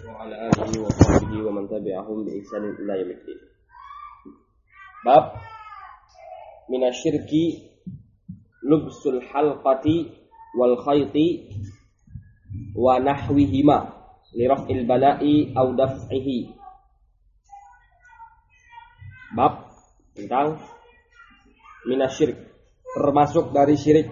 wa ala alihi wa sahbihi wa man tabi'ahum bi ihsan ila yaumil Bab minasyirki lubsul halqati wal khayti wa nahwihima li raf'il bala'i aw daf'ihi. Bab tentang minasyirk, termasuk dari syirik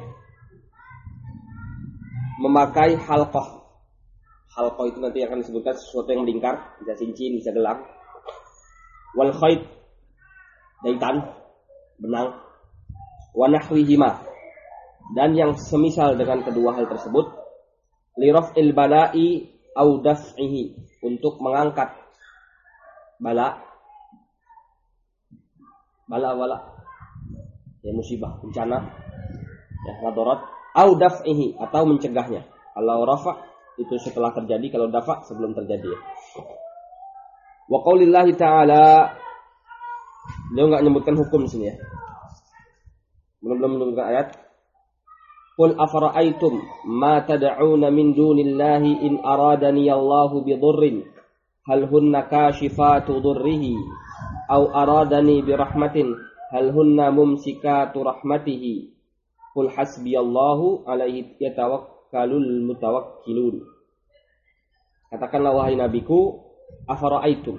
memakai halqah. Halqah itu nanti akan disebutkan sesuatu yang melingkar, bisa cincin, bisa gelang. Wal khayt, jaitan, benang. Wa nahwihima, dan yang semisal dengan kedua hal tersebut, li raf'il bala'i au daf'ihi, untuk mengangkat bala ya musibah, bencana, ya madarat, au daf'ihi, atau mencegahnya. Kalau rafa itu setelah terjadi, kalau dafa sebelum terjadi. Wa qaulillahi ta'ala, dia enggak menyebutkan hukum di sini ya. Belum menyebutkan ayat. Qul afara'aitum ma tad'una min dunillahi in aradani Allahu bidurrin hal hunna kashifatu durrihi aw aradani birahmatin hal hunna mumsikatu rahmatihi. Qul hasbiyallahu alaihi yatawakkalul mutawakkilun. Katakanlah wahai nabiku, afara'aitum,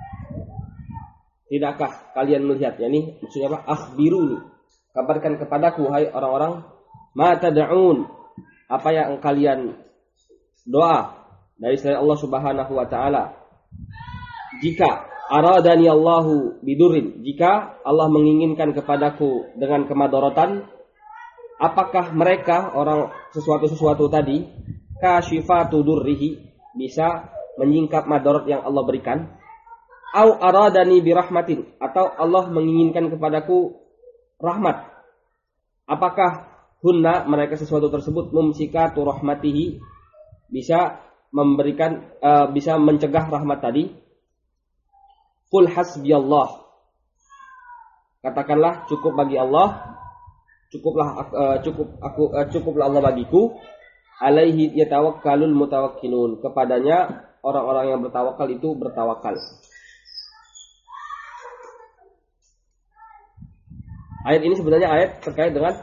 tidakkah kalian melihat, yakni maksudnya apa? Akhbiruni, kabarkan kepadaku wahai orang-orang, ma tad'un, apa yang kalian doa dari selain Allah Subhanahu wa taala. Jika aradani Allahu bidurin, jika Allah menginginkan kepadaku dengan kemadaratan, apakah mereka orang sesuatu tadi kashifatu durrihi, bisa menyingkap madarat yang Allah berikan, au aradani birahmatin, atau Allah menginginkan kepadaku rahmat, apakah hunna, mereka sesuatu tersebut, mumsikatu rahmatihi, bisa memberikan bisa mencegah rahmat tadi. Qul hasbiyallah, katakanlah cukup bagi Allah, cukuplah Allah bagiku, alaihi yatawakkalul mutawakkilun, kepadanya orang-orang yang bertawakal itu bertawakal. Ayat ini sebenarnya ayat terkait dengan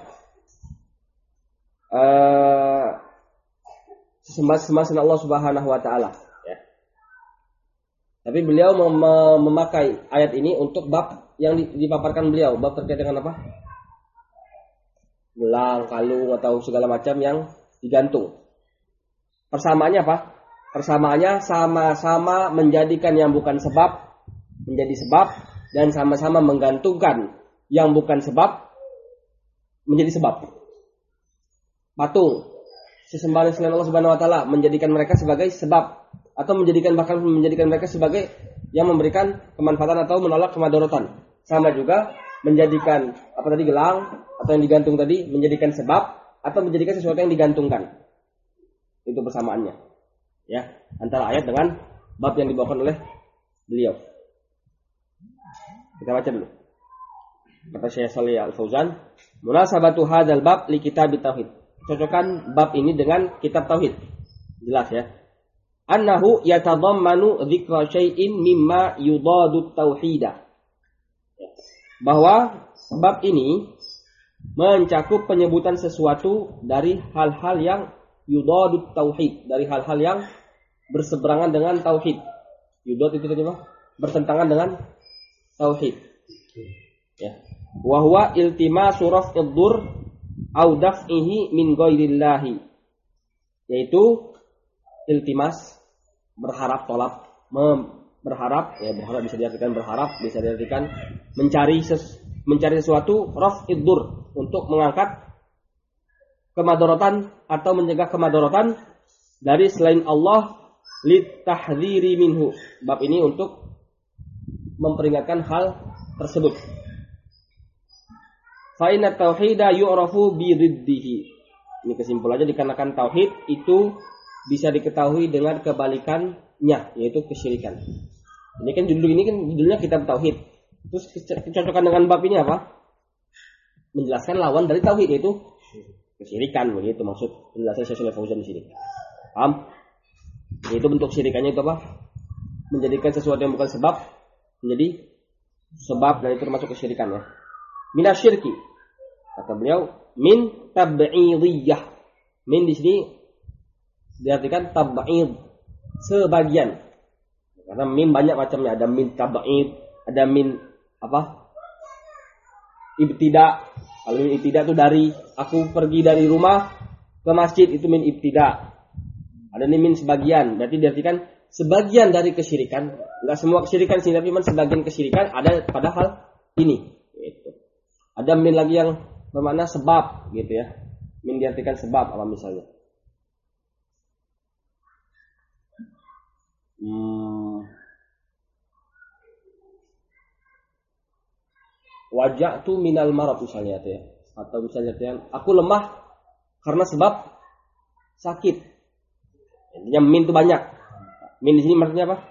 sembah-sembahan Allah Subhanahu wa taala ya. Tapi beliau memakai ayat ini untuk bab yang dipaparkan beliau, bab terkait dengan apa? Gelang, kalung, atau segala macam yang digantung. Persamaannya apa? Persamaannya sama-sama menjadikan yang bukan sebab menjadi sebab, dan sama-sama menggantungkan yang bukan sebab menjadi sebab. Patung, sesembahan selain Allah Subhanahu wa taala, menjadikan mereka sebagai sebab, atau bahkan menjadikan mereka sebagai yang memberikan kemanfaatan atau menolak kemadaratan. Sama juga menjadikan gelang atau yang digantung tadi menjadikan sebab atau menjadikan sesuatu yang digantungkan. Itu persamaannya. Ya, antara ayat dengan bab yang dibawakan oleh beliau. Kita baca dulu. Kata Syekh Shalih Al-Fauzan, munasabatu hadzal bab li kitab tauhid. Cocokkan bab ini dengan kitab tauhid. Jelas ya. Annahu yatadammanu dzikra syai'in mimma yudadu tauhida. Bahwa bab ini mencakup penyebutan sesuatu dari hal-hal yang yudadu tauhid, dari hal-hal yang berseberangan dengan tauhid. Yudad itu tadi apa? Bertentangan dengan tauhid. Ya. Wa huwa iltimasu raf'id dur au daf'ihi min ghairillahi, yaitu iltimas, berharap, tolak, berharap bisa diartikan berharap, bisa diartikan mencari sesuatu, raf'id dur, untuk mengangkat kemadaratan atau mencegah kemadaratan dari selain Allah, litahdhiri minhu. Bab ini untuk memperingatkan hal tersebut. Fa inna tauhida yu'rafu bi riddihi. Ini kesimpulannya, dikarenakan tauhid itu bisa diketahui dengan kebalikannya, yaitu kesyirikan. Ini kan judulnya kitab tauhid. Terus kecocokan dengan bab ini apa? Menjelaskan lawan dari tauhid, yaitu kesyirikan, begitu maksud penjelasan Syekh Shalih Al Fauzan di sini. Paham? Itu bentuk syirikannya itu apa? Menjadikan sesuatu yang bukan sebab menjadi sebab, dan itu termasuk kesyirikan ya. Minasyirki. Kata beliau, min tab'idiyah. Min di sini diartikan tab'id, sebagian. Karena min banyak macamnya, ada min tab'id, ada min apa? Ibtida. Kalau min ibtida itu dari aku pergi dari rumah ke masjid, itu min ibtida. Ada min sebagian, berarti diartikan sebagian dari kesyirikan. Enggak semua kesyirikan sih, tapi sebagian kesyirikan ada pada hal ini. Gitu. Ada min lagi yang bermakna sebab, gitu ya. Min diartikan sebab, apa misalnya? Wajah tu minal marad misalnya itu ya. Atau misalnya yang aku lemah karena sebab sakit. Intinya min itu banyak. Min di sini maksudnya apa?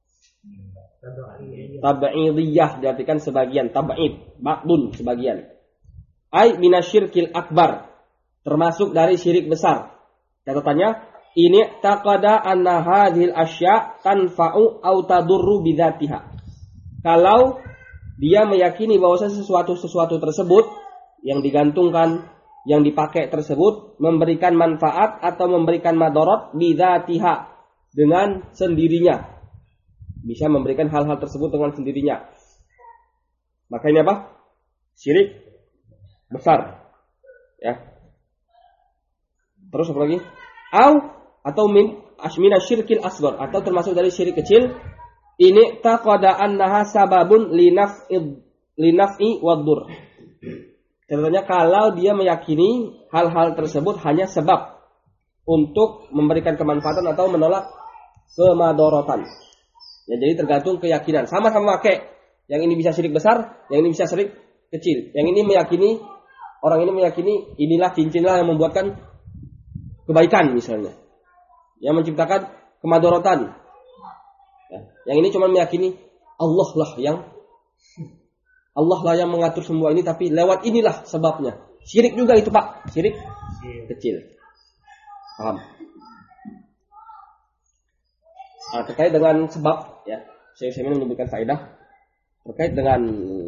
Tab'idiyah diartikan sebagian, tab'id, ba'dun sebagian. Ai minasyirkil akbar, termasuk dari syirik besar. Catatannya, ini taqada anna hadhil asya' tanfa'u aw tadurru bidzatiha. Kalau dia meyakini bahwa sesuatu tersebut yang digantungkan, yang dipakai tersebut memberikan manfaat atau memberikan madarat bidzatiha, dengan sendirinya, bisa memberikan hal-hal tersebut dengan sendirinya, maka ini apa? Syirik besar ya. Terus apa lagi? Atau min asmina syirkil asghar, atau termasuk dari syirik kecil. Ini taqada annaha sababun linaf'i waddur. Contohnya kalau dia meyakini hal-hal tersebut hanya sebab untuk memberikan kemanfaatan atau menolak kemadorotan. Ya, jadi tergantung keyakinan. Sama-sama pakai. Yang ini bisa syirik besar, yang ini bisa syirik kecil. Yang ini meyakini, orang ini meyakini inilah cincinlah yang membuatkan kebaikan misalnya, yang menciptakan kemadorotan. Ya, yang ini cuma meyakini Allah lah yang mengatur semua ini, tapi lewat inilah sebabnya. Syirik juga itu Pak, syirik kecil. Paham? Nah, terkait dengan sebab ya, saya menyebutkan faedah terkait dengan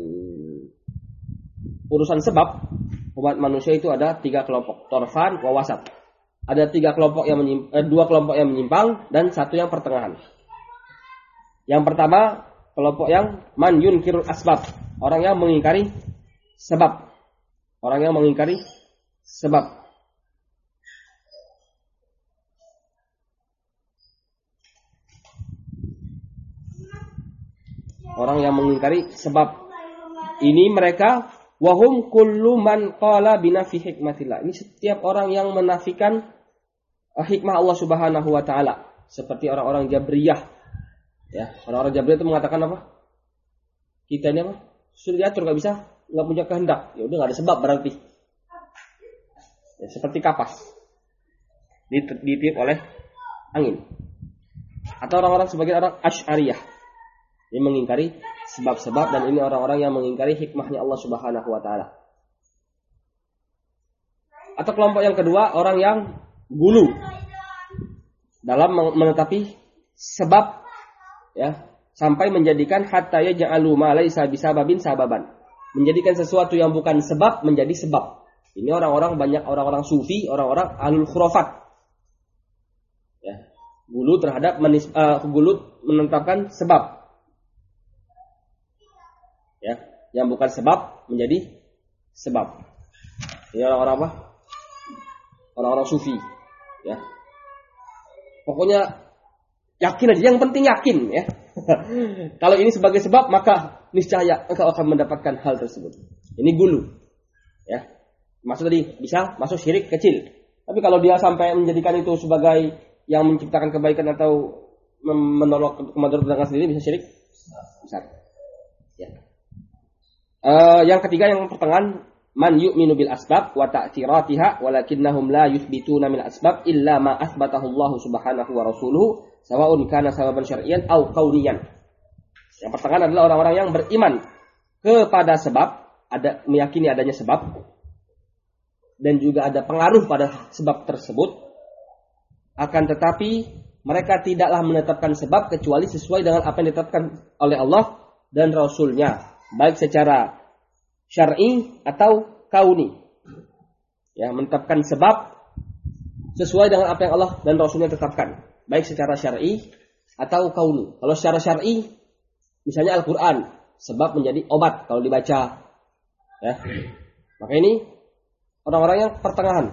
urusan sebab. Umat manusia itu ada 3 kelompok, torfan wa wasat. Ada 2 kelompok yang menyimpang dan 1 yang pertengahan. Yang pertama, kelompok yang man yunkirul asbab, orang yang mengingkari sebab. Orang yang mengingkari sebab. Orang yang mengingkari sebab. Ini mereka wahum kullu man qala binafi hikmatillah. Ini setiap orang yang menafikan hikmah Allah Subhanahu wa taala, seperti orang-orang Jabriyah. Ya, orang-orang Jabriyah itu mengatakan apa? Kita ini apa? Sudah diatur, enggak bisa, enggak punya kehendak. Ya udah, enggak ada sebab berarti. Ya, seperti kapas ditiup oleh angin. Atau orang-orang sebagai orang Asy'ariyah, ini mengingkari sebab-sebab, dan ini orang-orang yang mengingkari hikmahnya Allah Subhanahu wa taala. Atau kelompok yang kedua, orang yang gulu dalam menetapi sebab ya, sampai menjadikan hatta yaj'alu ma laisa bisababin sababan. Menjadikan sesuatu yang bukan sebab menjadi sebab. Ini orang-orang, banyak orang-orang sufi, orang-orang ahlul khurafat. Ya, gulu terhadap gulu menetapkan sebab. Ya, yang bukan sebab menjadi sebab. Ini orang-orang apa? Orang-orang sufi, ya. Pokoknya yakin aja, yang penting yakin ya. Kalau ini sebagai sebab, maka niscaya engkau akan mendapatkan hal tersebut. Ini gulu. Ya. Maksud tadi bisa masuk syirik kecil. Tapi kalau dia sampai menjadikan itu sebagai yang menciptakan kebaikan atau menolak kemadaratan sendiri, bisa syirik besar. Ya. Yang ketiga, yang pertengahan, man yu'minu bil asbab wa ta'thiratiha walakinnahum la yuthbituna min asbab illa ma athbatahu Allah Subhanahu wa rasuluhu sawa'un kana sababan syar'iyyan aw kauniyan. Yang pertengahan adalah orang-orang yang beriman kepada sebab, ada meyakini adanya sebab dan juga ada pengaruh pada sebab tersebut, akan tetapi mereka tidaklah menetapkan sebab kecuali sesuai dengan apa yang ditetapkan oleh Allah dan Rasul-Nya, baik secara syar'i atau kauni. Ya, menetapkan sebab sesuai dengan apa yang Allah dan Rasul-Nya tetapkan, baik secara syar'i atau kauni. Kalau secara syar'i, misalnya Al-Qur'an, sebab menjadi obat kalau dibaca. Ya. Maka ini orang-orang yang pertengahan.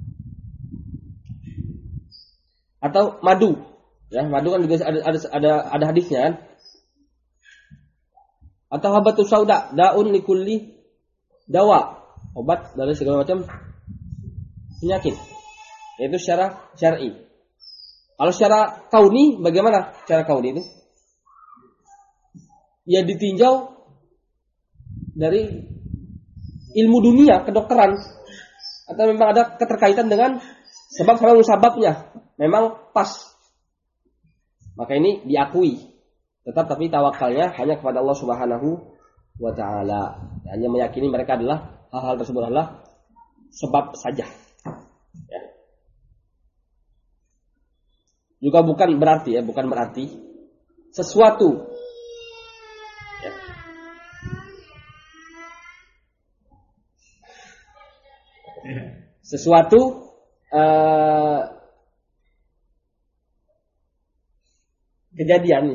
Atau madu. Ya, madu kan juga ada hadisnya kan. Atau habatus sauda, daun likulli dawa, obat dari segala macam penyakit. Itu secara syar'i. Kalau secara kauni bagaimana? Secara kauni itu ya ditinjau dari ilmu dunia, kedokteran, atau memang ada keterkaitan dengan sebab sama musababnya, memang pas. Maka ini diakui. Tapi tawakalnya hanya kepada Allah Subhanahu wa taala. Hanya meyakini mereka adalah hal-hal tersebut adalah sebab saja. Ya. Juga bukan berarti sesuatu. Ya. Sesuatu kejadian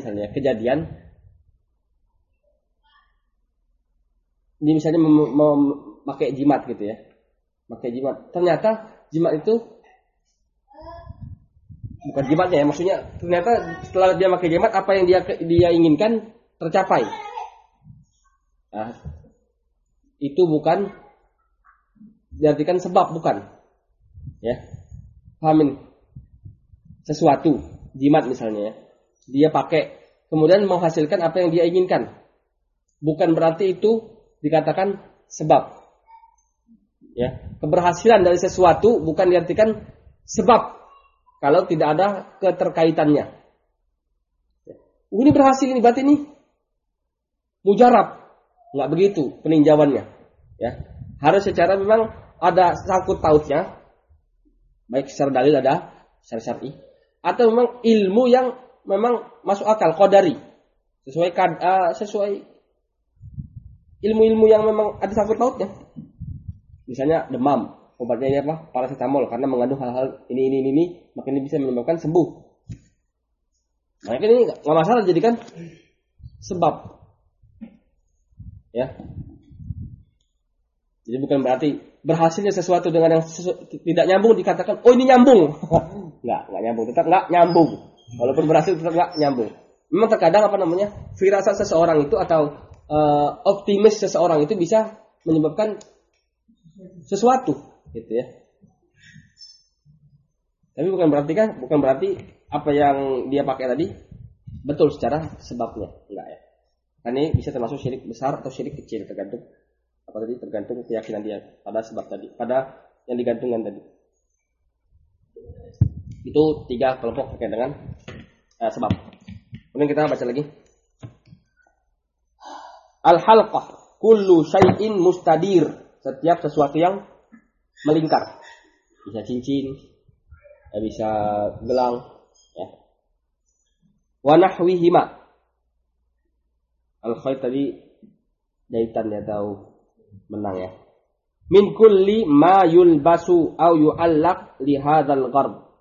ini misalnya memakai jimat gitu ya, pakai jimat, ternyata jimat itu bukan jimatnya ya, maksudnya ternyata setelah dia pakai jimat apa yang dia inginkan tercapai. Nah, itu bukan diartikan sebab, bukan ya, pahamin sesuatu jimat misalnya ya, dia pakai kemudian menghasilkan apa yang dia inginkan, bukan berarti itu dikatakan sebab. Ya, keberhasilan dari sesuatu bukan diartikan sebab kalau tidak ada keterkaitannya. Ya. Ini berhasil, ini berarti ini mujarab, nggak begitu peninjauannya. Ya, harus secara memang ada sangkut pautnya, baik secara dalil ada, secara syar'i, atau memang ilmu yang memang masuk akal, qadari, sesuai ilmu-ilmu yang memang ada sangkut pautnya. Misalnya demam, obatnya ini apa? Paracetamol, karena mengandung hal-hal ini, maka ini bisa menyebabkan sembuh. Maka ini nggak masalah jadikan sebab. Ya. Jadi bukan berarti berhasilnya sesuatu dengan yang tidak nyambung dikatakan oh ini nyambung. Nggak nyambung, tetap nggak nyambung. Walaupun berhasil tetap nggak nyambung. Memang terkadang firasat seseorang itu atau optimis seseorang itu bisa menyebabkan sesuatu, gitu ya. Tapi bukan berarti apa yang dia pakai tadi betul secara sebabnya, enggak ya. Kan ini bisa termasuk syirik besar atau syirik kecil, tergantung keyakinan dia pada sebab tadi, pada yang digantungkan tadi. Itu 3 kelompok terkait dengan sebab. Kemudian kita baca lagi. Al-halqah kullu syai'in mustadir, setiap sesuatu yang melingkar. Bisa cincin, bisa gelang, ya. Wa nahwihima. Al-khayt tadi jahitan ya, atau menang ya. Min kulli ma yulbasu au yu'allaq li hadzal gharb.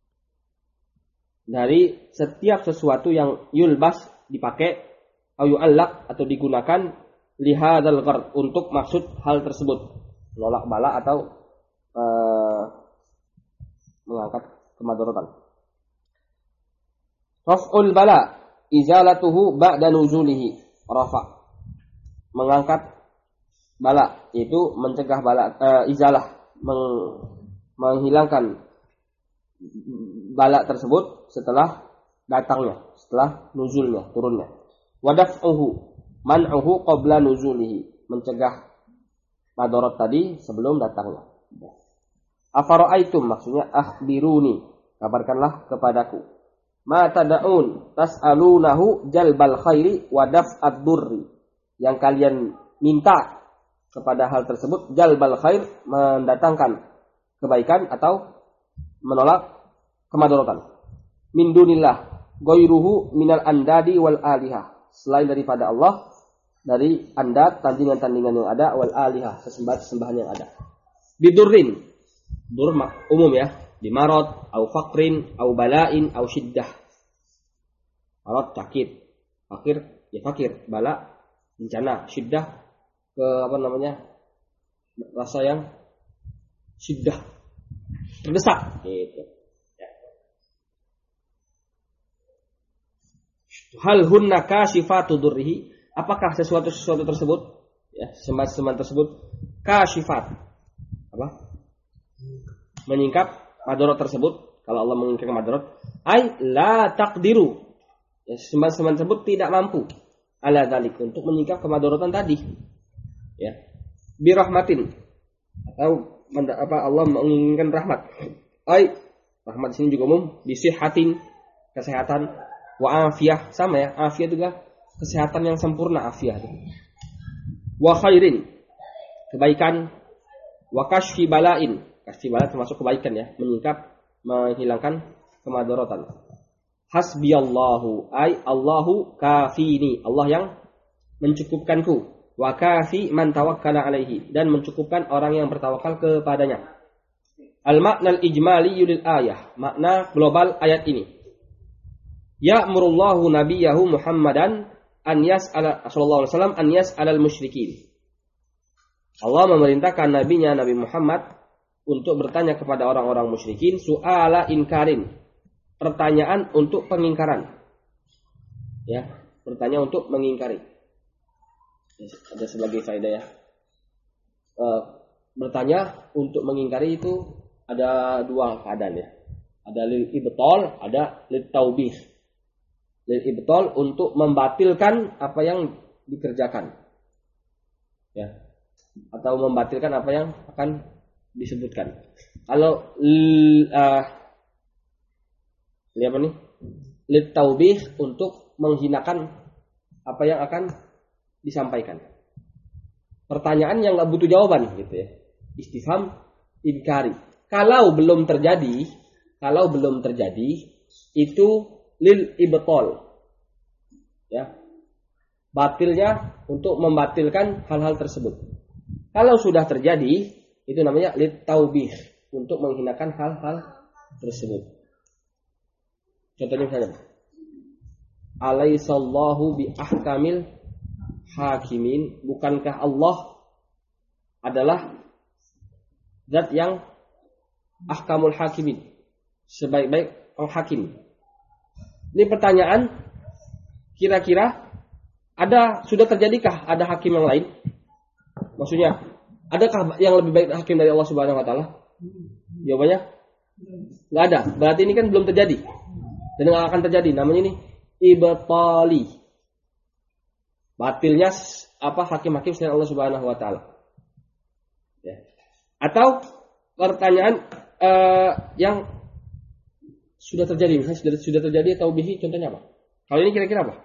Dari setiap sesuatu yang yulbas dipakai, au yu'allaq atau digunakan li hadzal gharb untuk maksud hal tersebut, menolak bala atau mengangkat kemadaratan. Raf'ul bala izalatuhu ba'da nuzulihi. Rafa, mengangkat bala, itu mencegah bala, izalah, menghilangkan bala tersebut setelah datangnya, setelah nuzulnya, turunnya. Wadaf'uhu man'uhu qabla nuzulihi, mencegah madarat tadi sebelum datangnya. Afara'aitum, maksudnya akhbiruni, kabarkanlah kepadaku. Ma tada'un tas'alunahu jalbal khairi wa daf'ad durri, yang kalian minta kepada hal tersebut jalbal khair, mendatangkan kebaikan atau menolak kemadaratan. min dunillah ghairuhu minal andadi wal alihah, selain daripada Allah dari andad, tandingan-tandingan yang ada, wal alihah, sesembahan yang ada. Bidurrin, dur umum ya, bimarad au faqrin au bala'in au syiddah. Marad sakit, fakir ya fakir, bala bencana, syiddah ke rasa yang syiddah, terdesak gitu. Hal hunna kashifatu durrihi, apakah sesuatu tersebut ya, sembahan tersebut kashifat, apa? Menyingkap madarat tersebut. Kalau Allah menyingkapkan madarat, ai la taqdiru, ya, sembahan tersebut tidak mampu ala dzalik, untuk menyingkap kemadaratan tadi. Ya. Bi rahmatin, atau Allah menginginkan rahmat. Ai rahmat di sini juga umum, bi sihatin, kesehatan, wa afiyah, sama ya, afiyah juga kesehatan yang sempurna, afiyah itu. Wa khairin, kebaikan, wa kashfi bala'in, kashfi bala termasuk kebaikan ya, menyingkap, menghilangkan kemadaratan. Hasbiyallahu, ay Allahu kafini, Allah yang mencukupkanku, wa kafi man tawakkala alaihi, dan mencukupkan orang yang bertawakal kepadanya. Al-ma'nal ijmali lil ayah, makna global ayat ini. Ya'murullahu nabiyahu Muhammadan an yas'ala sallallahu alaihi wasallam an yas'alal musyrikin. Allah memerintahkan nabinya Nabi Muhammad untuk bertanya kepada orang-orang musyrikin su'ala inkarin, pertanyaan untuk pengingkaran. Ya, bertanya untuk mengingkari. Ada sebagai faedah ya. Bertanya untuk mengingkari itu ada dua keadaan ya. Ada lil ibtal, ada lil taubih. Lil ibtal untuk membatalkan apa yang dikerjakan. Ya. Atau membatalkan apa yang akan disebutkan. Kalau apa nih? Lil taubih, untuk menghinakan apa yang akan disampaikan. Pertanyaan yang nggak butuh jawaban gitu ya. Istifham inkari. Kalau belum terjadi itu lil ibtal. Ya. Batilnya untuk membatilkan hal-hal tersebut. Kalau sudah terjadi itu namanya lit taubih, untuk menghinakan hal-hal tersebut. Contohnya misalnya, alaisallahu bi ahkamil hakimin, bukankah Allah adalah zat yang ahkamul hakimin, sebaik-baik penghakim. Ini pertanyaan, kira-kira sudah terjadikah ada hakim yang lain? Maksudnya, adakah yang lebih baik hakim dari Allah Subhanahu wa taala? Jawabannya enggak ada. Berarti ini kan belum terjadi. Dan enggak akan terjadi. Namanya ini ibtali. Batilnya hakim-hakim selain Allah Subhanahu wa taala. Ya. Atau pertanyaan yang sudah terjadi, misalnya sudah terjadi taubihi, contohnya apa? Kalau ini kira-kira apa?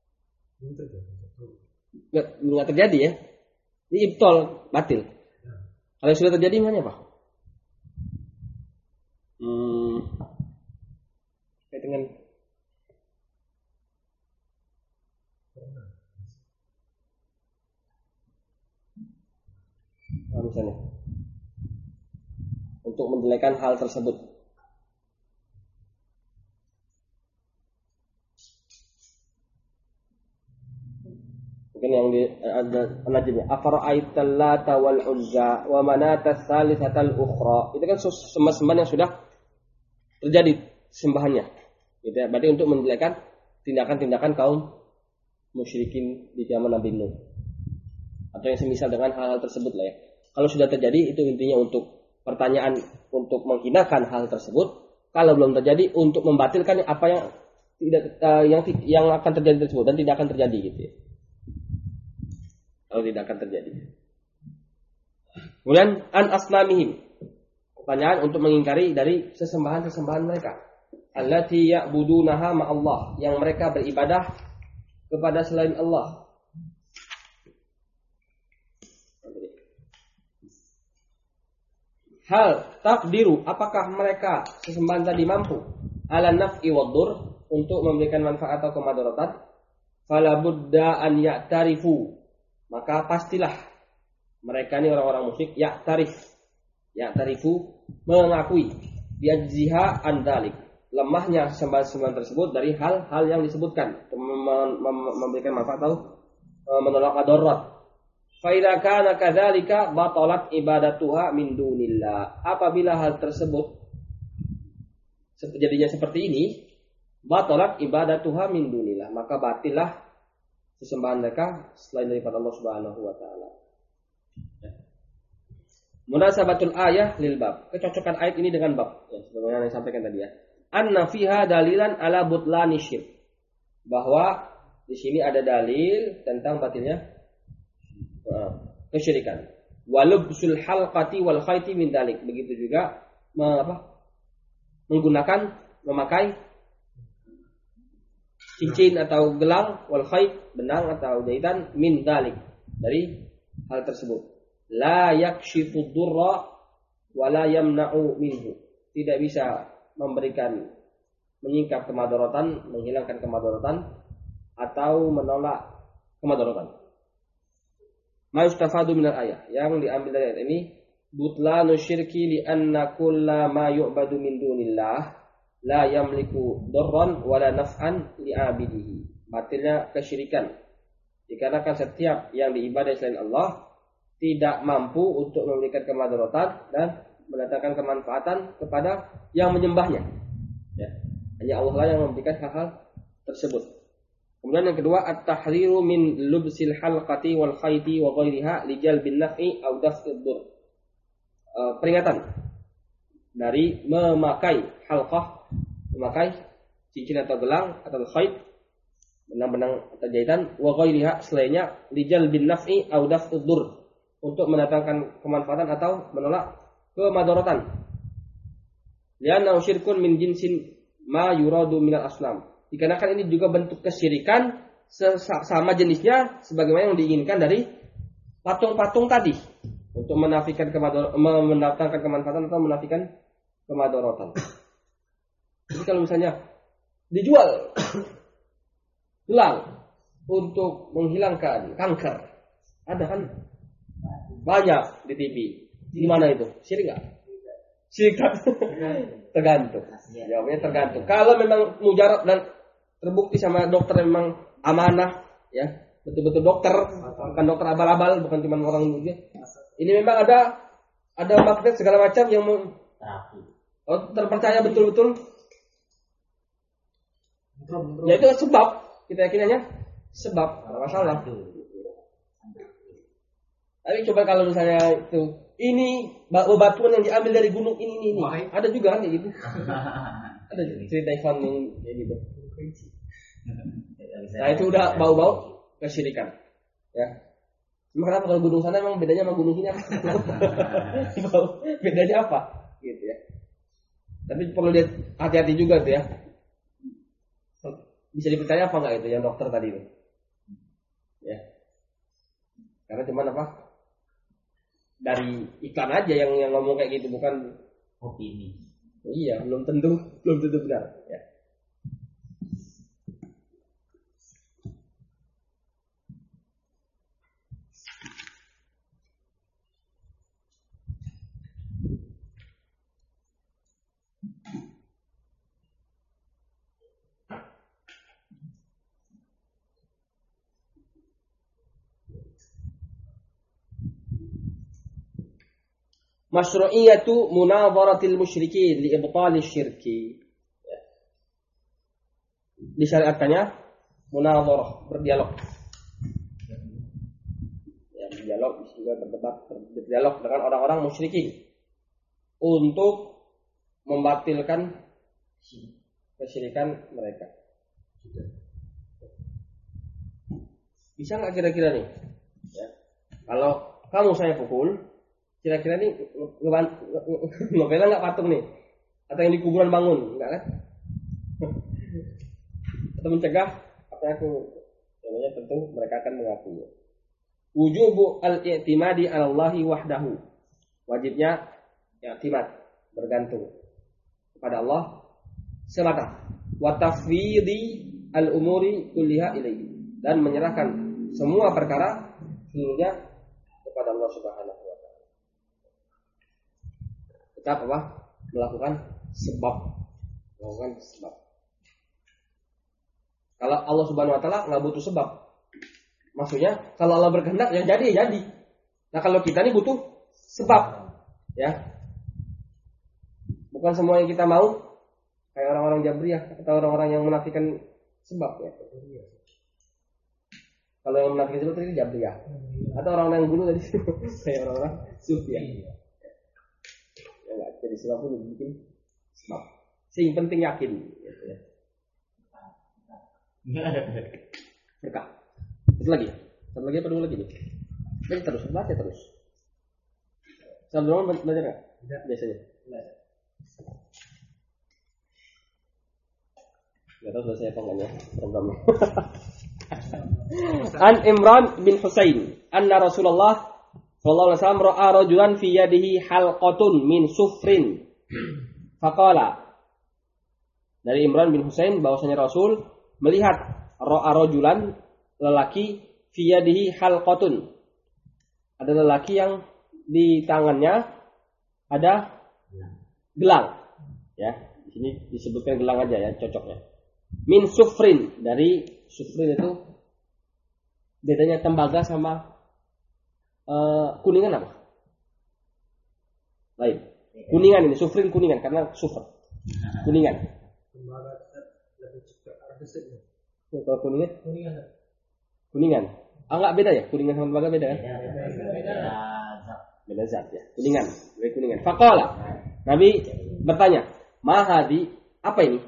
Enggak terjadi ya. Ini ibtal, batil. Kalau sudah terjadi namanya apa? Kayak dengan misalnya untuk menjelekan hal tersebut. Mungkin yang ada penajamnya, afara'aital lata wal uzza wa manatas salisatal ukhra. Itu kan sembahan yang sudah terjadi sembahannya. Gitu ya. Berarti untuk menjelekkan tindakan-tindakan kaum musyrikin di zaman Nabi Nuh. Atau yang semisal dengan hal-hal tersebut lah ya. Kalau sudah terjadi itu intinya untuk pertanyaan untuk menghinakan hal tersebut. Kalau belum terjadi untuk membatalkan apa yang tidak yang akan terjadi tersebut, dan tidak akan terjadi gitu ya. Kalau tidak akan terjadi. Kemudian an asnamihim, pertanyaan untuk mengingkari dari sesembahan-sesembahan mereka. Allati ya'budunaha ma'allah, yang mereka beribadah kepada selain Allah. Hal takdiru, apakah mereka sesembahan tadi mampu ala naf'i waddur, untuk memberikan manfaat atau kemadaratan, fala budda an ya'tarifu, maka pastilah mereka ini orang-orang musyrik ya'tarifu mengakui biajziha an dzalik, lemahnya sembahan-sembahan tersebut dari hal-hal yang disebutkan, memberikan manfaat atau menolak madarat. Fa idza kana kadzalika batalat ibadatuha min dunillah. Apabila hal tersebut jadinya seperti ini, batalat ibadatuha min dunillah, maka batillah sesembahan mereka selain daripada Allah Subhanahu wa taala. Munasabatul ayah lil bab. Kecocokan ayat ini dengan bab. Ya, sebagaimana yang disampaikan tadi ya. Anna fiha dalilan ala butlani syirk. Bahwa di sini ada dalil tentang batilnya kesyirikan. Walubsul halqati wal khayti min dalik. Begitu juga memakai cincin atau gelang, wal khayt, benang atau jahitan, min dalik, dari hal tersebut. La yakshifu durra wa la yamna'u minhu. Tidak bisa menyingkap kemadaratan, menghilangkan kemadaratan, atau menolak kemadaratan. Ma yustafadu minal ayah, yang diambil dari ayat ini, butlanu syirki li anna kulla ma yu'badu min dunillah la yamliku darran wala naf'an li'abidihi. Batilnya kesyirikan dikarenakan setiap yang diibadai selain Allah tidak mampu untuk memberikan kemadaratan dan mendatangkan kemanfaatan kepada yang menyembahnya. Ya, hanya Allah lah yang memberikan hal-hal tersebut. Kemudian yang kedua, at-tahriru min lubsil halqati wal khayti wa ghairiha li jalbin naf'i aw daf'id dur. Peringatan dari memakai halqah, memakai cincin atau gelang atau khayt, benang-benang atau jahitan, wa ghairiha, selainnya, li jalbin naf'i aw daf'id dur, untuk mendatangkan kemanfaatan atau menolak kemadaratan. Lianna syirkun min jinsin ma yuradu minal asnam. Dikarenakan ini juga bentuk kesyirikan sama jenisnya sebagaimana yang diinginkan dari patung-patung tadi, untuk menafikan mendatangkan kemanfaatan atau menafikan kemadaratan. Jadi kalau misalnya dijual gelang untuk menghilangkan kanker, ada kan banyak di TV. Di mana itu? Syirik nggak? Syirik kan? Tergantung. Jawabnya tergantung. Kalau memang mujarab dan terbukti sama dokter memang amanah, ya, betul-betul dokter, bukan dokter abal-abal, bukan cuma orang gitu. Ini memang ada magnet segala macam yang terpercaya betul-betul. Ya itu sebab, kita yakinannya sebab, nggak masalah. Tapi coba kalau misalnya itu, ini batuan yang diambil dari gunung ini. Ada juga kan kayak gitu. Ada cerita Ivan yang kayak gitu. Nah itu udah bau-bau kesyirikan. Ya. Cuma kenapa kalau gunung sana memang bedanya sama gunung sini apa? Bedanya apa? Gitu ya. Tapi perlu lihat, hati-hati juga tuh ya. Bisa dipercaya apa enggak itu yang dokter tadi itu? Ya. Karena cuman apa? Dari iklan aja yang ngomong kayak gitu, bukan opini. Iya, belum tentu benar. Ya. Masyru'iyatu munadharatil musyrikin li ibtali syirki. Disyariatkannya munadharah, berdialog. Ya, berdialog, juga berdialog dengan orang-orang musyrikin untuk membatalkan kesyirikan mereka. Bisa nggak kira-kira nih? Ya. Kalau kamu saya pukul, kira-kira nih ngebela nggak patung nih? Atau yang di kuburan bangun, enggak kan? Atau mencegah? Apa yang aku namanya, tentu mereka akan mengakuinya. Wujubu al-i'timadi 'ala Allahi wahdahu. Wajibnya i'timad, bergantung kepada Allah semata. Wa tafwidi al-umuri kulliha ilaihi, dan menyerahkan semua perkara seluruhnya kepada Allah Subhanahu wa taala. Tetap apa? Melakukan sebab. Kalau Allah Subhanahu wa taala enggak butuh sebab. Maksudnya kalau Allah berkehendak yang jadi ya jadi. Nah, kalau kita ini butuh sebab, ya. Bukan semua yang kita mau kayak orang-orang Jabriyah atau orang-orang yang menafikan sebab, ya. Kalau yang menafikan sebab itu Jabriyah. Atau orang-orang yang dulu tadi kayak orang-orang Sufi, ya. Ya enggak jadi sebab pun bikin sebab. Sing penting yakin, gitu, ya. Berkah. Satu lagi apa dulu lagi nih? Baca terus. Sebelum belajar nggak? Biasanya. Nggak tahu selesai apa enggaknya programnya. An Imran bin Husain, anna Rasulullah sallallahu alaihi wasallam ra'a rajulan fi yadihi halqatun min sufrin. Faqala. Dari Imran bin Husain bahwasanya Rasul melihat ra'a rajulan, lelaki, fi yadihi halqatun. Ada lelaki yang di tangannya ada gelang. Ya, di sini disebutkan gelang aja ya, cocoknya. Min sufrin, dari sufrin itu bedanya tembaga sama kuningan apa? Lain. Kuningan ini, sufrin kuningan karena sufr. Kuningan. Tembaga lebih cepat arbesnya. Kalau kuningan. Enggak beda ya? Kuningan sama tembaga beda kan? Beda zat ya. Kuningan. Faqala. Nabi bertanya, "Mahadi, apa ini?"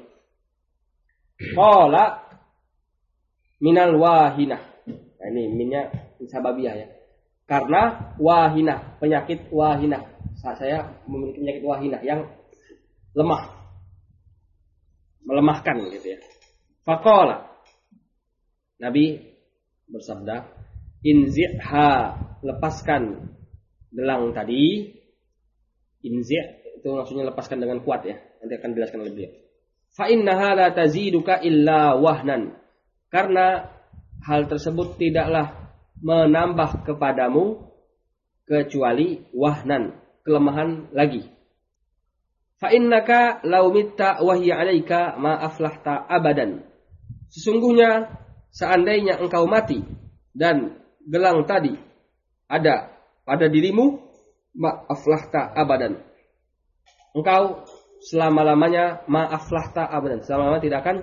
Qala minal wahinah. Nah, ini minnya sababiyah ya. Karena wahinah, penyakit wahinah. Saya memiliki penyakit wahinah yang lemah. Melemahkan gitu ya. Faqala. Nabi bersabda, "Inzi'ha, lepaskan gelang tadi." Inzi' itu maksudnya lepaskan dengan kuat ya. Nanti akan dijelaskan oleh beliau. Fa innaha la taziduka illa wahnan. Karena hal tersebut tidaklah menambah kepadamu kecuali wahnan, kelemahan lagi. Fa innaka law mitta wa hiya 'alaika ma aflahta abadan. Sesungguhnya seandainya engkau mati dan gelang tadi ada pada dirimu, ma aflahta abadan. Engkau selama-lamanya ma aflahta abadan, selama-lamanya tidak akan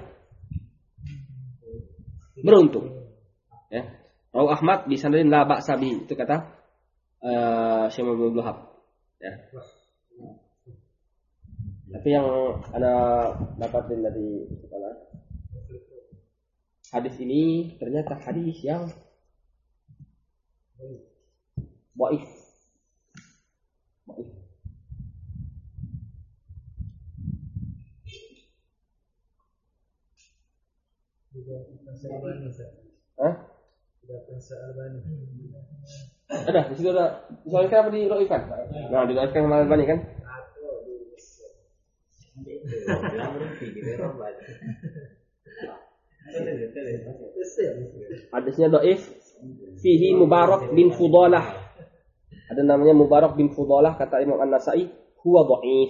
beruntung. Ya. Rawi Ahmad bi sanadin la ba'sa bi, itu kata Syekh Muhammad bin Wahab. Ya. Tapi yang ana dapatin dari kepala hadis ini ternyata hadis yang dhaif. Ada di situ ada disoalkan apa diroikan? Nah, diroikan sama Albani kan? Hadisnya dhaif. Fihi Mubarak bin Fudalah. Ada namanya Mubarak bin Fudalah, kata Imam An-Nasa'i, huwa dhaif.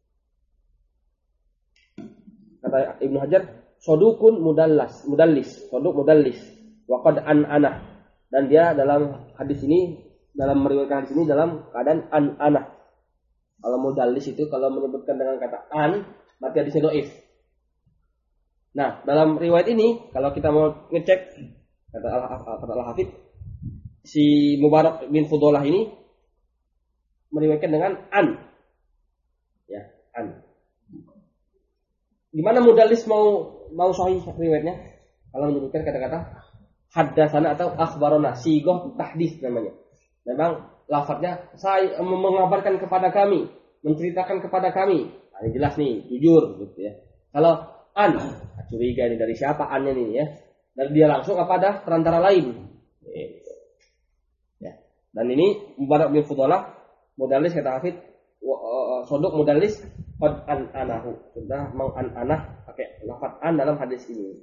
Kata Ibnu Hajar, sodukun mudallis, soduk mudallis, waqad an-anah, dan dia dalam hadis ini, dalam meriwayatkan hadis ini dalam keadaan an-anah. Kalau mudallis itu kalau menyebutkan dengan kata an, berarti hadisnya dhaif. Nah, dalam riwayat ini kalau kita mau ngecek kata Al-Hafidz, si Mubarak bin Fudalah ini meriwayatkan dengan an. Ya, an. Gimana mudallis mau sahih riwayatnya? Kalau menyebutkan kata-kata haddatsana atau akhbarana, sighah tahdits namanya. Memang lafadznya saya mengabarkan kepada kami, menceritakan kepada kami. Nah, ini jelas nih, jujur gitu ya. Kalau an, curiga ini dari siapa annya nih ya? Dan dia langsung kepada perantara lain. Ya. Dan ini Mubarak bin Fudalah mudallis kata Hafidz, sodok mudallis qad an-anahu, sudah mengan-anah pakai lafaz an dalam hadis ini.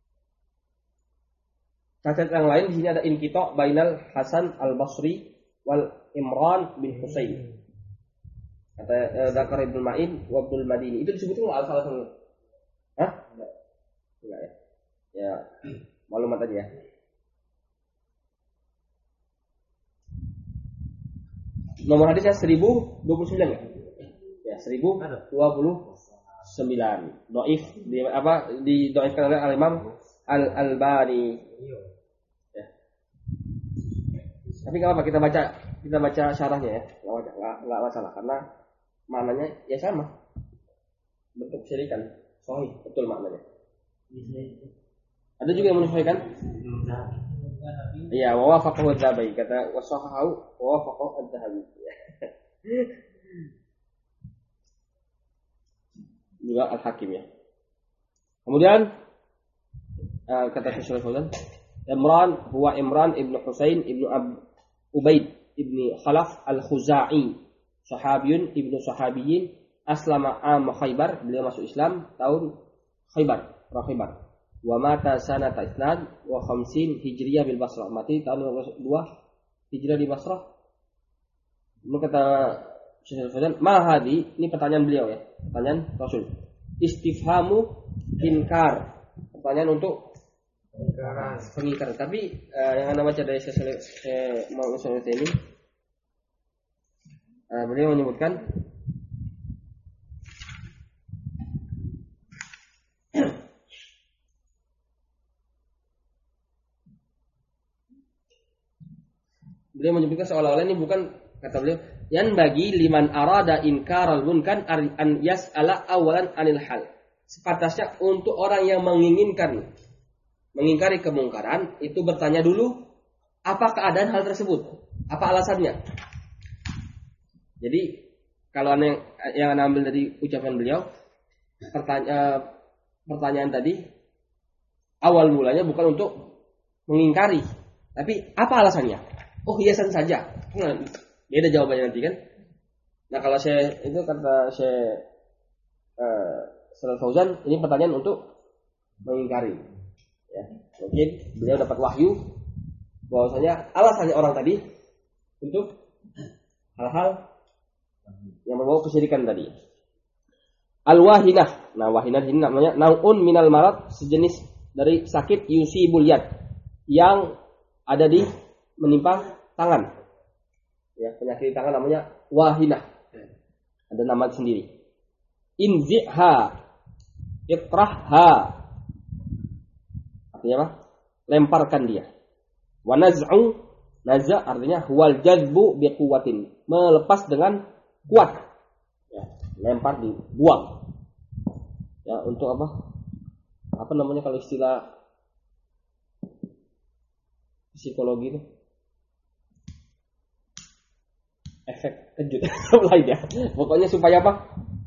Cacat yang lain di sini ada inqita' bainal Hasan al-Basri wal Imran bin Husain. Kata Zakar ibn Ma'in wa Abdul Madini. Itu disebutkan enggak salah-salahnya? Hah? Enggak ya. Ya, maklumat aja ya. Nomor hadisnya 1029 ya? Ya, 1029. Dhaif didoifkan oleh Al-Imam Al-Albani. Ya. Tapi enggak apa, kita baca syarahnya ya. Enggak masalah karena maknanya ya sama. Bentuk syirikan. Sahih, betul maknanya. Ada juga yang menyesuaikan? Iya, wa wafaqahu adz-Dzahabi, kata wasahahu wa wafaqahu adz-Dzahabi. Juga Al-Hakim ya. Kemudian kata Syekh Fauzan, Imran huwa Imran ibn Husain ibn Ubaid ibn Khalaf al-Khuzai, sahabiyun ibnu sahabiyyin, aslama am Khaybar, beliau masuk Islam tahun Khaybar. Wa mata sanata isnad wa khamsin hijriyah bil Basrah, mati tahun 2 hijrah di Basrah. Kemudian kata Syekh Al-Fauzan, ma hadi, ini pertanyaan beliau ya, pertanyaan Rasul. Istifhamu inkar, pertanyaan untuk pengingkaran. Tapi yang Anda baca dari Syekh Muhammad ini, beliau menyebutkan seolah-olah ini bukan, kata beliau, yang bagi liman arada inkaral munkar an yas'ala awalan anil hal. Sepatasnya untuk orang yang mengingkari kemungkaran itu bertanya dulu apa keadaan hal tersebut, apa alasannya. Jadi kalau yang Anda ambil dari ucapan beliau, pertanyaan tadi awal mulanya bukan untuk mengingkari, tapi apa alasannya? Oh, hiasan saja. Beda jawabannya nanti kan. Nah, kalau saya itu kata saya Syekh Fauzan, ini pertanyaan untuk mengingkari. Ya, mungkin beliau dapat wahyu bahwasanya alasannya orang tadi untuk hal-hal yang membawa kesyirikan tadi. Al-wahinah. Nah, wahinah ini namanya naun minal marad, sejenis dari sakit yusibul yad yang ada di menimpa tangan. Ya, penyakit tangan namanya wahinah. Ada nama sendiri. Inzi'ha, ikrahha. Artinya apa? Lemparkan dia. Wa naz'u, naza' artinya huwal jazbu biquwatin, melepas dengan kuat. Ya, lempar, dibuang. Ya, untuk apa? Apa namanya kalau istilah psikologi itu? Efek kejut lain ya. Pokoknya supaya apa?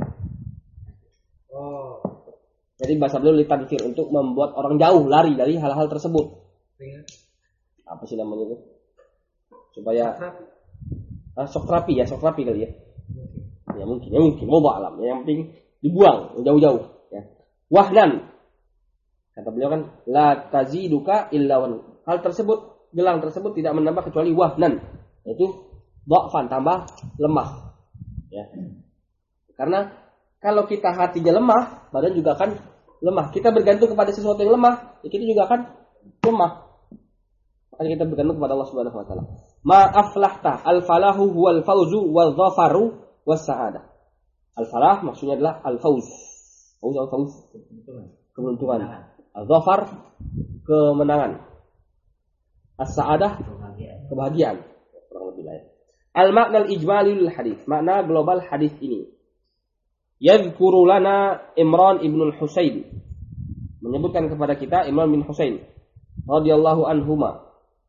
Jadi bahasa beliau litanfir, untuk membuat orang jauh lari dari hal-hal tersebut. Apa sih namanya itu? Supaya shock terapi kali ya. Ya mungkin. Wallahu alam. Yang penting dibuang jauh-jauh ya. Wahnan. Kata beliau kan la taziduka illa wan. Hal tersebut, gelang tersebut tidak menambah kecuali wahnan. Yaitu dha'fan, tambah lemah. Ya. Karena kalau kita hatinya lemah, badan juga akan lemah. Kita bergantung kepada sesuatu yang lemah, ya kita juga akan lemah. Makanya kita bergantung kepada Allah Subhanahu wa taala. Ma aflahta, al-falahu huwal fauzu wal dhafaru was sa'adah. Al-falah maksudnya adalah al-fauz. Fauz keberuntungan. Al-dhafar kemenangan. As-sa'adah kebahagiaan. Kurang lebih lah ya. Al-makna al-ijmalil hadis, makna global hadis ini. Yadhkuru lana Imran ibn al-Husain, menyebutkan kepada kita Imran bin Husain radhiyallahu anhuma.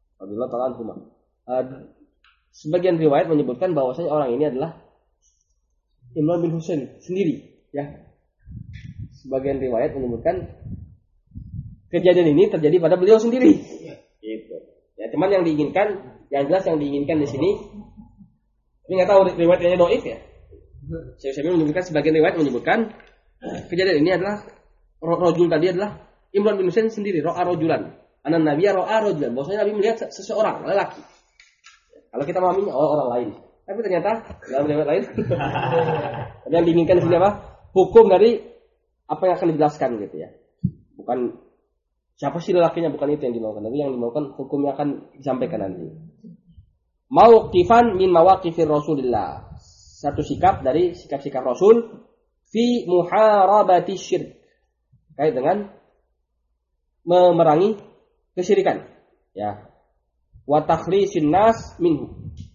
Sebagian riwayat menyebutkan bahwasanya orang ini adalah Imran bin Husain sendiri, ya. Sebagian riwayat menyebutkan kejadian ini terjadi pada beliau sendiri. Gitu. Ya, cuman yang diinginkan di sini, ini nggak tahu riwayatnya dhaif ya. Saya menyebutkan sebagian riwayat menyebutkan kejadian ini adalah rojul tadi adalah Imran bin Husain sendiri ro'a rojulan. Anan Nabiya ro'a rojulan. Bahwasanya Nabi melihat seseorang lelaki. Kalau kita memahaminya orang lain. Tapi ternyata dalam riwayat lain yang diinginkan di sini apa? Hukum dari apa yang akan dijelaskan gitu ya. Bukan siapa sih lelakinya, bukan itu yang dimaukan. Tapi yang dimaukan hukumnya akan disampaikan nanti. Mauqifan min mawaqifir Rasulillah. Satu sikap dari sikap-sikap Rasul fi muharabati syirk. Kait dengan memerangi kesyirikan. Ya. Wa takhlisin nas minhu.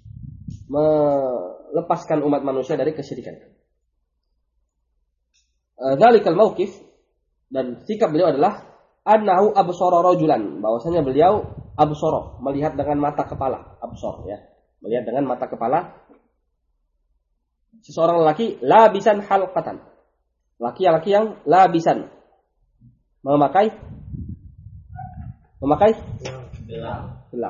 Melepaskan umat manusia dari kesyirikan. Dzalikal mauqif dan sikap beliau adalah annahu absara rajulan, bahwasanya beliau absara, melihat dengan mata kepala, absar ya. Melihat dengan mata kepala seseorang lelaki labisan halqatan. Laki-laki yang labisan memakai gelang.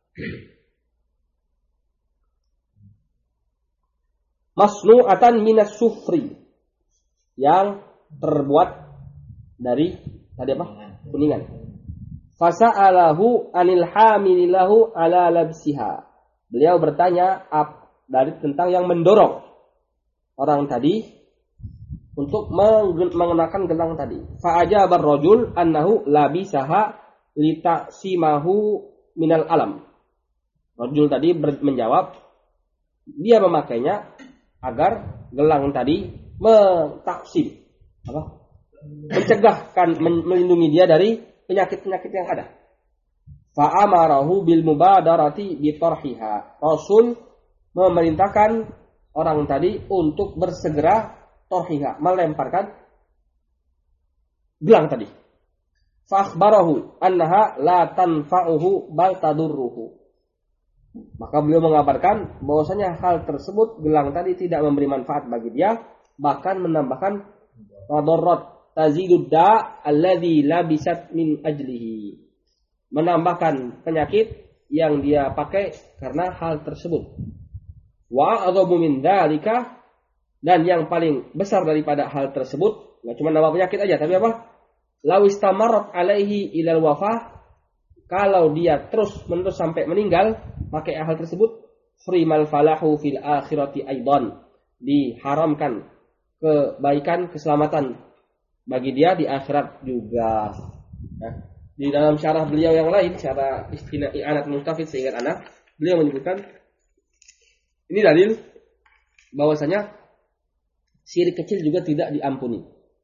Masnu'atan minas sufri, yang terbuat dari tadi apa? Kuningan. Fasa'alahu anil hamililahu ala labsiha. Beliau bertanya dari tentang yang mendorong orang tadi untuk mengenakan gelang tadi. Fa'ajabar rajul annahu labisaha litasimahu minal alam. Rajul tadi menjawab dia memakainya agar gelang tadi mentaksim, mencegahkan, melindungi dia dari penyakit-penyakit yang ada. Fa'amarahu bil mubadarati bi tarhiha. Rasul memerintahkan orang tadi untuk bersegera tarhiha, melemparkan gelang tadi. Fa'akhbarahu annaha la tanfa'uhu bal tadurruhu. Maka beliau mengabarkan bahwasanya hal tersebut, gelang tadi tidak memberi manfaat bagi dia, bahkan menambahkan madarat tazidud da' alladhi labisat min ajlihi. Menambahkan penyakit yang dia pakai karena hal tersebut. Wa a'dhamu min dzalika, dan yang paling besar daripada hal tersebut, enggak cuma nambah penyakit aja, tapi apa? Law istamarat alaihi ilal wafah, kalau dia terus-menerus sampai meninggal pakai hal tersebut, frimal falahu fil akhirati aidan, diharamkan kebaikan, keselamatan bagi dia di akhirat juga. Nah, di dalam syarah beliau yang lain, syarah istilah i'anat mustafid seingat anak, beliau menyebutkan ini dalil bahwasanya syirik kecil juga tidak diampuni.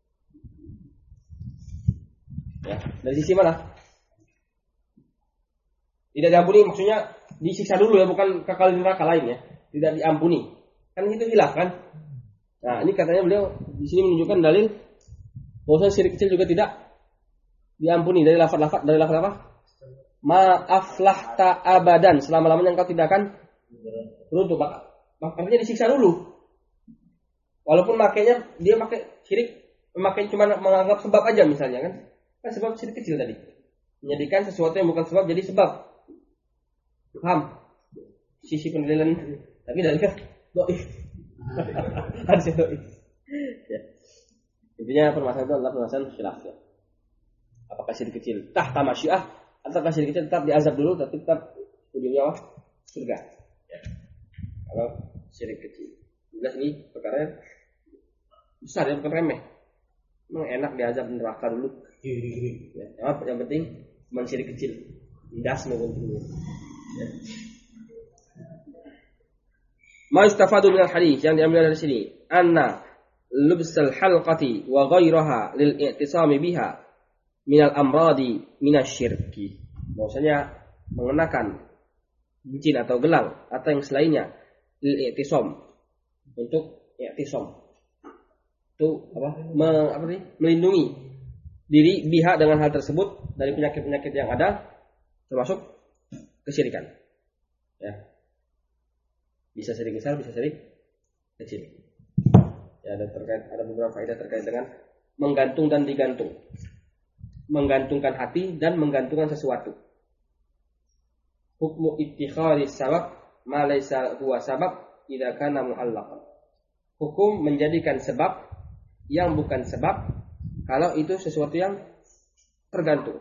Ya, dari sisi mana? Tidak diampuni maksudnya disiksa dulu ya, bukan kekal di neraka lain ya. Tidak diampuni. Kan itu hilaf kan? Nah, ini katanya beliau di sini menunjukkan dalil bahwa syirik kecil juga tidak diampuni dari lafaz-lafaz apa? Ma'aflahta abadan, selama-lamanya engkau tidak akan beruntung. Makanya disiksa dulu. Walaupun makainya dia pakai syirik, memakai cuma menganggap sebab aja misalnya kan. Kan sebab syirik kecil tadi. Menjadikan sesuatu yang bukan sebab jadi sebab. Paham? Sisi pendalilan, tapi dalilnya doif. Harus doif. Ya. Intinya permasalahan itu adalah permasalahan khilaf ya. Apakah syirik kecil tahta masyiah, ataukah syirik kecil tetap diazab dulu tapi tetap ujungnya apa? Surga. Ya. Kalau syirik kecil. Jelas ini perkara besar ya, bukan remeh. Memang enak diazab neraka dulu. Ya. Yang penting cuma syirik kecil. Das maupun dulu. Ya. Ma istafadu min al-hadis, yang diambil dari sini, anna lubsal halqati wa ghairaha lil i'tisami biha min al-amradi min asy-syirki. Maksudnya mengenakan cincin atau gelang atau yang selainnya lil i'tisam, untuk i'tisam. Itu melindungi diri biha dengan hal tersebut dari penyakit-penyakit yang ada, termasuk kesyirikan. Ya. Bisa syirik besar, bisa syirik kecil. Ya, ada beberapa faedah terkait dengan menggantung dan digantung. Menggantungkan hati dan menggantungkan sesuatu. Hukmu ittikhari sabab ma laysa huwa sabab idza kana mu'allaqan. hukum menjadikan sebab yang bukan sebab kalau itu sesuatu yang tergantung.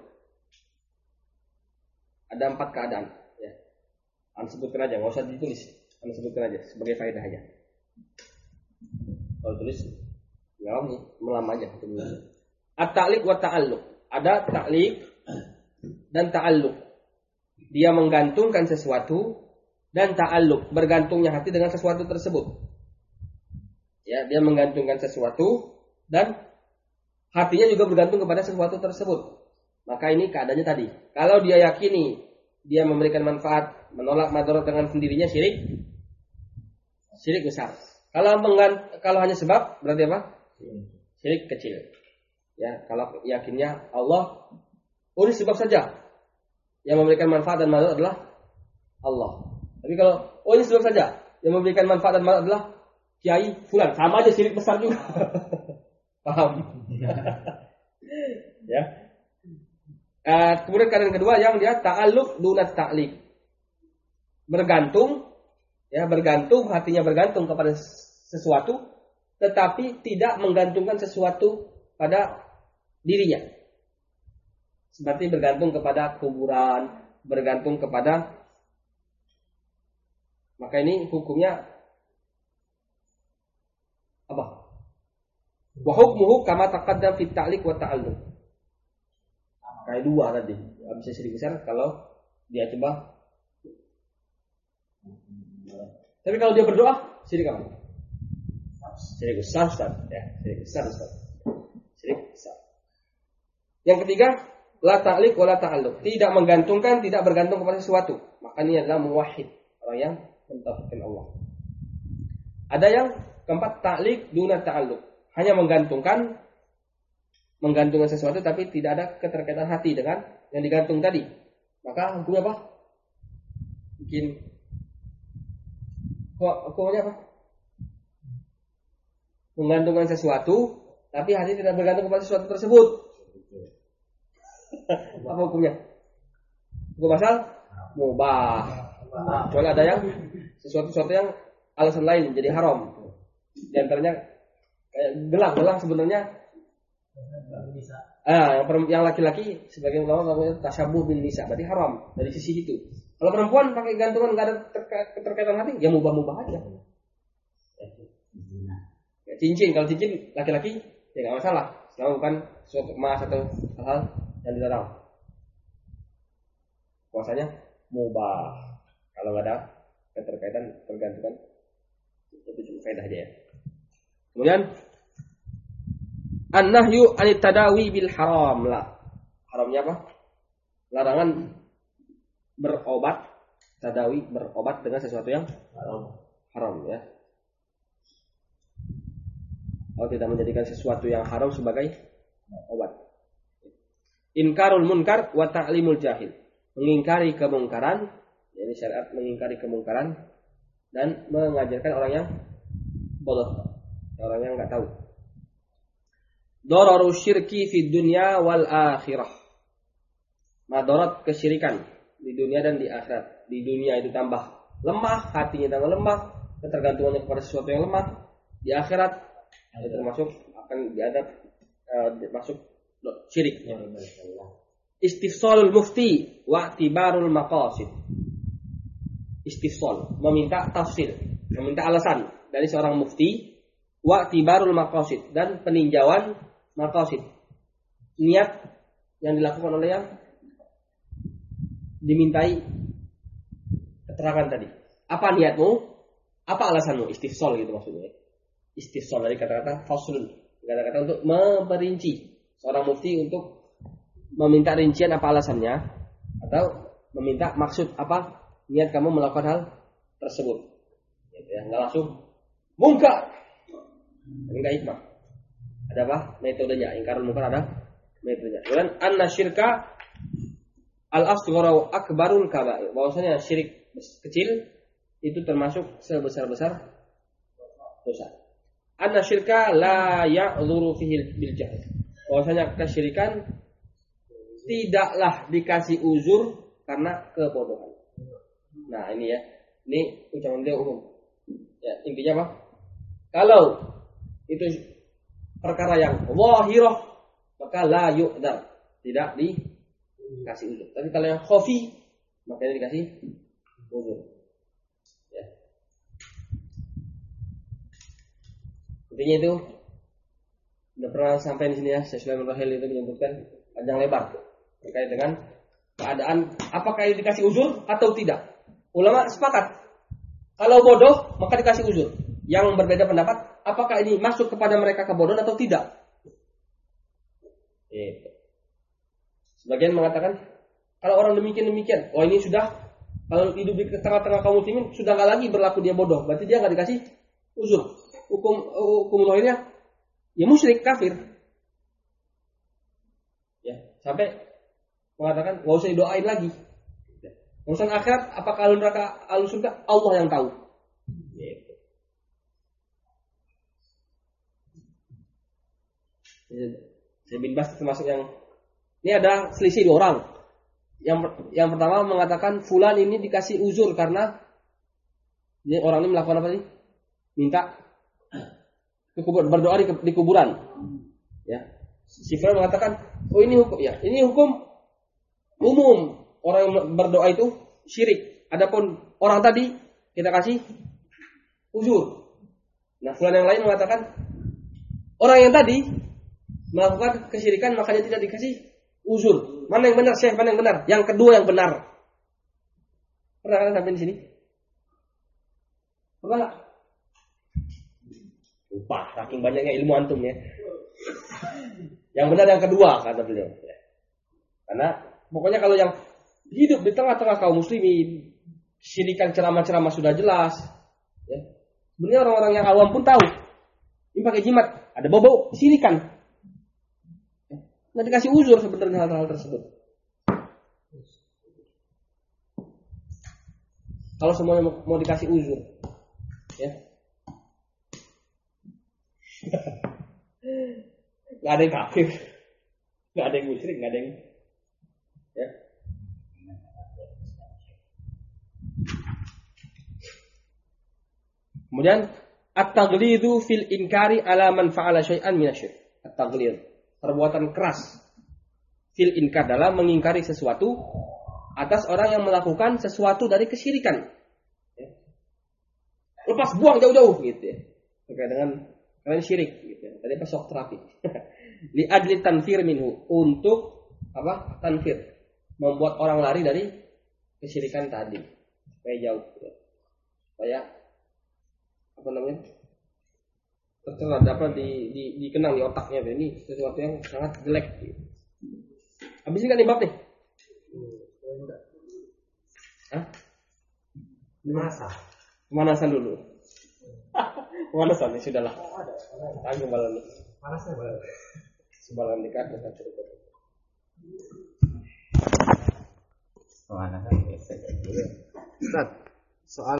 Ada 4 keadaan. Ya. Anda sebutkan aja, nggak usah ditulis. Anda sebutkan aja sebagai faedah aja. Kalau tulis, nggak melama aja. At-ta'liq wa ta'alluq. Ada ta'liq dan ta'alluq. Dia menggantungkan sesuatu dan ta'alluq, bergantungnya hati dengan sesuatu tersebut. Ya, dia menggantungkan sesuatu dan hatinya juga bergantung kepada sesuatu tersebut. Maka ini keadaannya tadi. Kalau dia yakini dia memberikan manfaat, menolak madarat dengan sendirinya, syirik besar. Kalau hanya sebab berarti apa? Syirik kecil. Ya, kalau yakinnya Allah, ini sebab saja. Yang memberikan manfaat dan madarat adalah Allah. Tapi kalau ini sebab saja, yang memberikan manfaat dan madarat adalah kiai fulan, sama aja syirik besar juga. Paham? Ya. Kemudian keadaan kedua yang dia ta'alluq dunat ta'liq. Bergantung, ya, bergantung, hatinya bergantung kepada sesuatu tetapi tidak menggantungkan sesuatu pada dirinya. Seperti bergantung kepada kuburan, bergantung kepada, maka ini hukumnya apa? Wa hukmuhu kama taqaddam fi ta'liq wa ta'alluq. Kayak dua tadi. Bisa syirik besar kalau dia coba. Tapi kalau dia berdoa, syirik apa? Syirik besar, Ustaz. Ya, syirik besar, Ustaz. Syirik besar. Yang ketiga, la ta'liq wa la ta'alluq. Tidak menggantungkan, tidak bergantung kepada sesuatu. Maka ini adalah muwahhid, orang yang mentauhidkan Allah. Ada yang keempat, ta'liq duna ta'alluq. Hanya menggantungkan sesuatu tapi tidak ada keterkaitan hati dengan yang digantung tadi. Maka hukumnya apa? Hukumnya apa? Menggantungkan sesuatu tapi hati tidak bergantung kepada sesuatu tersebut. Apa hukumnya? Hukum asal mubah. Kecuali ada yang sesuatu yang alasan lain jadi haram. Di antaranya gelang sebenarnya yang laki-laki sebagian ulama namanya tasyabuh bin nisa, berarti haram dari sisi itu. Kalau perempuan pakai gantungan nggak ada keterkaitan hati, ya mubah-mubah aja. Ya, cincin, kalau cincin laki-laki ya nggak masalah, selama bukan suatu emas atau hal-hal yang dilarang. Puasanya mubah kalau nggak ada keterkaitan tergantungan, itu cuma faedah aja ya. Kemudian an-nahyu 'anit tadawi bil haram. Haramnya apa? Larangan berobat, tadawi, berobat dengan sesuatu yang haram ya. Kalau tidak menjadikan sesuatu yang haram sebagai obat. Inkarul munkar wa ta'limul jahil. Mengingkari kemungkaran, yakni syariat mengingkari kemungkaran dan mengajarkan orang yang bodoh, orang yang enggak tahu. Dararu syirki fi dunya wal akhirah. Madarat kesyirikan di dunia dan di akhirat. Di dunia itu tambah lemah, hatinya tambah lemah, ketergantungannya kepada sesuatu yang lemah. Di akhirat itu termasuk akan diadab masuk syirik. Istifsalul mufti wa tibarul maqasid. Istifsal, meminta tafsir, meminta alasan dari seorang mufti, wa tibarul maqasid, dan peninjauan maqasid, niat yang dilakukan oleh yang dimintai keterangan tadi. Apa niatmu? Apa alasanmu? Istifsal gitu maksudnya. Istifsal dari kata-kata faslun, kata-kata untuk memperinci. Seorang mufti untuk meminta rincian apa alasannya, atau meminta maksud apa niat kamu melakukan hal tersebut. Ya, nggak langsung mungkar. Enggak hikmah. Ada apa? Metodenya. Ingkarul munkar ada metodenya. Kemudian anna syirka al-asghara akbarul kaba'ir. Bahwasanya syirik kecil itu termasuk sebesar-besar dosa. Anna syirka la ya'dzuru fihi bil jahl. Bahwasanya kesyirikan tidaklah dikasih uzur karena kebodohan. Nah, ini ya. Ini ucapan dia umum. Ya, intinya apa? Kalau itu perkara yang zahirah, maka la yu'dar, tidak dikasih uzur. Tapi kalau yang khafi, makanya dikasih uzur. Ya. Intinya itu sudah pernah sampai di sini ya. Syekh Sulaiman Rahil itu menyebutkan panjang lebar terkait dengan keadaan apakah ini dikasih uzur atau tidak. Ulama sepakat kalau bodoh maka dikasih uzur. Yang berbeda pendapat apakah ini masuk kepada mereka kebodohan atau tidak. Sebagian mengatakan kalau orang demikian, oh ini sudah kalau hidup di tengah-tengah kaum muslimin sudah nggak lagi berlaku dia bodoh, berarti dia nggak dikasih uzur. Hukum lahirnya ya musyrik kafir. Ya, sampai mengatakan enggak usah didoain lagi. Urusan akhirat apakah ahli neraka ahli surga Allah yang tahu. Gitu. Saya bin Bas termasuk yang ini ada selisih dua orang. Yang pertama mengatakan fulan ini dikasih uzur karena dia orang ini melakukan apa sih? Minta berdoa di kuburan. Ya. Si fulan mengatakan, "Oh ini hukum ya. Ini hukum umum. Orang yang berdoa itu syirik. Adapun orang tadi kita kasih uzur." Nah, fulan yang lain mengatakan orang yang tadi melakukan kesyirikan makanya tidak dikasih uzur. Mana yang benar, Syekh? Mana yang benar? Yang kedua yang benar. Pernah kan sampai di sini? Pernah enggak? Lupa, saking banyaknya ilmu antum ya. Yang benar yang kedua kata beliau. Karena pokoknya kalau yang hidup di tengah-tengah kaum muslimin, syirikan ceramah-ceramah sudah jelas. Ya. Sebenarnya orang-orang yang awam pun tahu. Ini pakai jimat, ada bau-bau syirikan. Nggak dikasih uzur sebenarnya hal-hal tersebut. Kalau semuanya mau dikasih uzur, ya. Nggak ada yang kafir, nggak ada yang musyrik, nggak ada yang, ya. Kemudian at-taghlidu fil inkari ala man fa'ala syai'an minasyirik. At-taghlid, perbuatan keras fil inkar dalam mengingkari sesuatu atas orang yang melakukan sesuatu dari kesyirikan. Ya. Lepas buang jauh-jauh gitu ya. Terkait dengan kalian syirik gitu ya. Tadi apa shock terapi. Li adli tanfir minhu, untuk apa? Tanfir, membuat orang lari dari kesyirikan tadi supaya jauh ya. Supaya apa namanya? Terserah dapat dikenang di otaknya. Ini sesuatu yang sangat jelek. Habisin kan nih bab nih? Hah? Pemanasan dulu. Pemanasan nih sudahlah. Tanggung balan nih. Panasnya balan. Sebalan dekat dekat cukup. Pemanasan. Ustaz, soal